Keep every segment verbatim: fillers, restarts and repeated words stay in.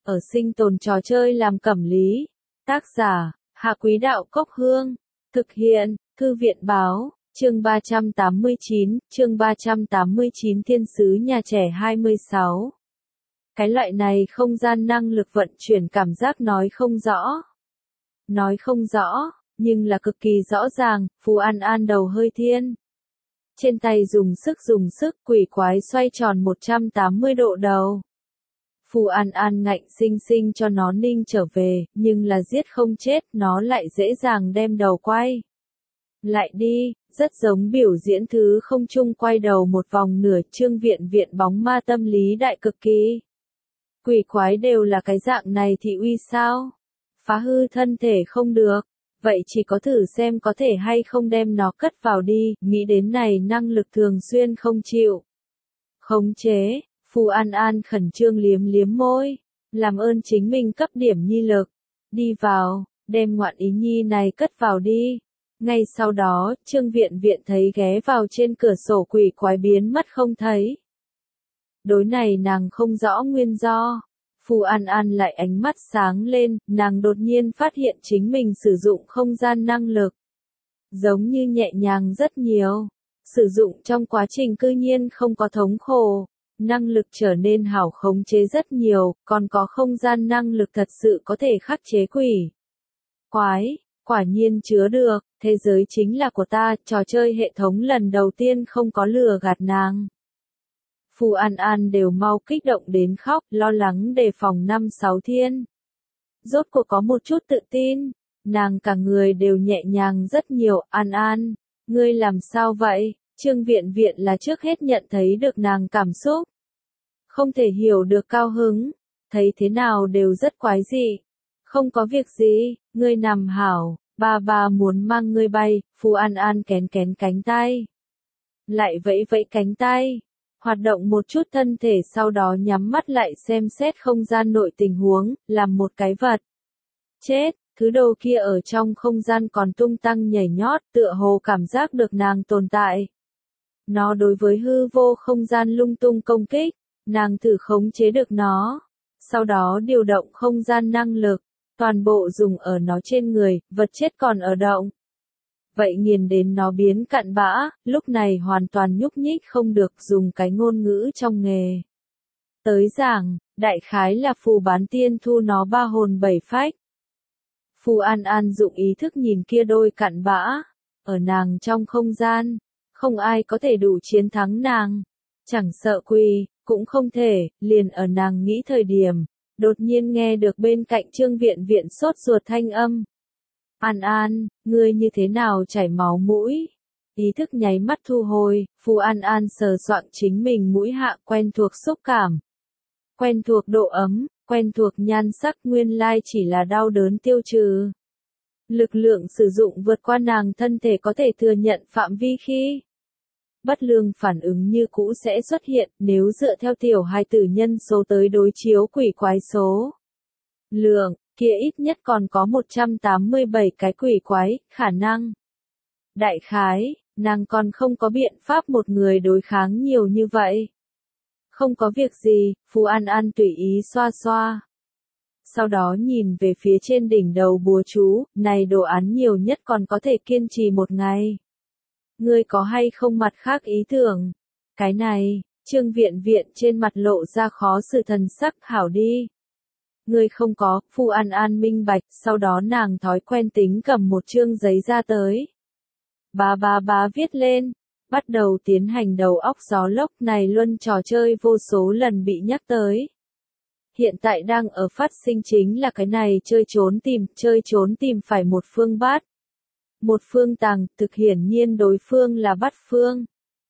ở sinh tồn trò chơi làm cẩm lý. Tác giả, Hạ Quý Đạo Cốc Hương. Thực hiện, Thư viện Báo, chương ba trăm tám mươi chín, chương ba trăm tám mươi chín Thiên sứ nhà trẻ hai mươi sáu. Cái loại này không gian năng lực vận chuyển cảm giác nói không rõ. Nói không rõ, nhưng là cực kỳ rõ ràng, Phù An An đầu hơi thiên. Trên tay dùng sức dùng sức quỷ quái xoay tròn một trăm tám mươi độ đầu. Phù An An ngạnh sinh sinh cho nó ninh trở về, nhưng là giết không chết, nó lại dễ dàng đem đầu quay lại đi, rất giống biểu diễn thứ không trung quay đầu một vòng nửa. Chương viện viện bóng ma tâm lý đại cực kỳ. Quỷ quái đều là cái dạng này thì uy sao? Phá hư thân thể không được, vậy chỉ có thử xem có thể hay không đem nó cất vào đi. Nghĩ đến này năng lực thường xuyên không chịu khống chế, Phù An An khẩn trương liếm liếm môi, làm ơn chính mình cấp điểm nhi lực, đi vào, đem ngoạn ý nhi này cất vào đi. Ngay sau đó, Trương viện viện thấy ghé vào trên cửa sổ quỷ quái biến mất không thấy. Đối này nàng không rõ nguyên do. Phù An An lại ánh mắt sáng lên, nàng đột nhiên phát hiện chính mình sử dụng không gian năng lực. Giống như nhẹ nhàng rất nhiều. Sử dụng trong quá trình cư nhiên không có thống khổ. Năng lực trở nên hảo khống chế rất nhiều, còn có không gian năng lực thật sự có thể khắc chế quỷ quái. Quả nhiên chứa được, thế giới chính là của ta, trò chơi hệ thống lần đầu tiên không có lừa gạt nàng. Phù An An đều mau kích động đến khóc, lo lắng đề phòng năm sáu thiên. Rốt cuộc có một chút tự tin, nàng cả người đều nhẹ nhàng rất nhiều. An An, ngươi làm sao vậy? Trương viện viện là trước hết nhận thấy được nàng cảm xúc. Không thể hiểu được cao hứng, thấy thế nào đều rất quái dị. Không có việc gì, ngươi nằm hảo, ba ba muốn mang ngươi bay. Phù An An kén kén cánh tay. Lại vẫy vẫy cánh tay. Hoạt động một chút thân thể sau đó nhắm mắt lại xem xét không gian nội tình huống, làm một cái vật. Chết, thứ đồ kia ở trong không gian còn tung tăng nhảy nhót, tựa hồ cảm giác được nàng tồn tại. Nó đối với hư vô không gian lung tung công kích, nàng thử khống chế được nó. Sau đó điều động không gian năng lực, toàn bộ dùng ở nó trên người, vật chết còn ở động. Vậy nghiền đến nó biến cặn bã, lúc này hoàn toàn nhúc nhích không được, dùng cái ngôn ngữ trong nghề tới giảng, đại khái là phù bán tiên thu nó ba hồn bảy phách. Phù An An dụng ý thức nhìn kia đôi cặn bã, ở nàng trong không gian, không ai có thể đủ chiến thắng nàng, chẳng sợ quỳ, cũng không thể. Liền ở nàng nghĩ thời điểm, đột nhiên nghe được bên cạnh Trương viện viện sốt ruột thanh âm. An An, ngươi như thế nào chảy máu mũi? Ý thức nháy mắt thu hồi, Phù An An sờ soạng chính mình mũi hạ, quen thuộc xúc cảm. Quen thuộc độ ấm, quen thuộc nhan sắc, nguyên lai chỉ là đau đớn tiêu trừ. Lực lượng sử dụng vượt qua nàng thân thể có thể thừa nhận phạm vi khi. Bất lương phản ứng như cũ sẽ xuất hiện, nếu dựa theo tiểu hài tử nhân số tới đối chiếu quỷ quái số lượng, kia ít nhất còn có một trăm tám mươi bảy cái quỷ quái, khả năng. Đại khái, nàng còn không có biện pháp một người đối kháng nhiều như vậy. Không có việc gì, Phù An An tùy ý xoa xoa. Sau đó nhìn về phía trên đỉnh đầu bùa chú, này đồ án nhiều nhất còn có thể kiên trì một ngày. Ngươi có hay không mặt khác ý tưởng? Cái này, Trương viện viện trên mặt lộ ra khó xử thần sắc. Hảo đi. Ngươi không có, Phù An An minh bạch, sau đó nàng thói quen tính cầm một chương giấy ra tới. Bá bá bá viết lên, bắt đầu tiến hành đầu óc gió lốc. Này luân trò chơi vô số lần bị nhắc tới. Hiện tại đang ở phát sinh chính là cái này chơi trốn tìm, chơi trốn tìm phải một phương bát. Một phương tàng, thực hiển nhiên đối phương là bắt phương.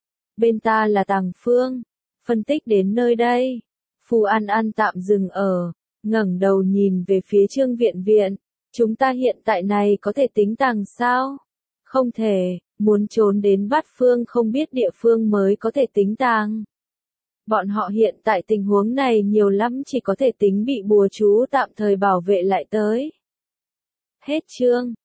Bên ta là tàng phương. Phân tích đến nơi đây. Phù An An tạm dừng ở, ngẩng đầu nhìn về phía Trương viện viện. Chúng ta hiện tại này có thể tính tàng sao? Không thể, muốn trốn đến bắt phương không biết địa phương mới có thể tính tàng. Bọn họ hiện tại tình huống này nhiều lắm chỉ có thể tính bị bùa chú tạm thời bảo vệ lại tới. Hết chương.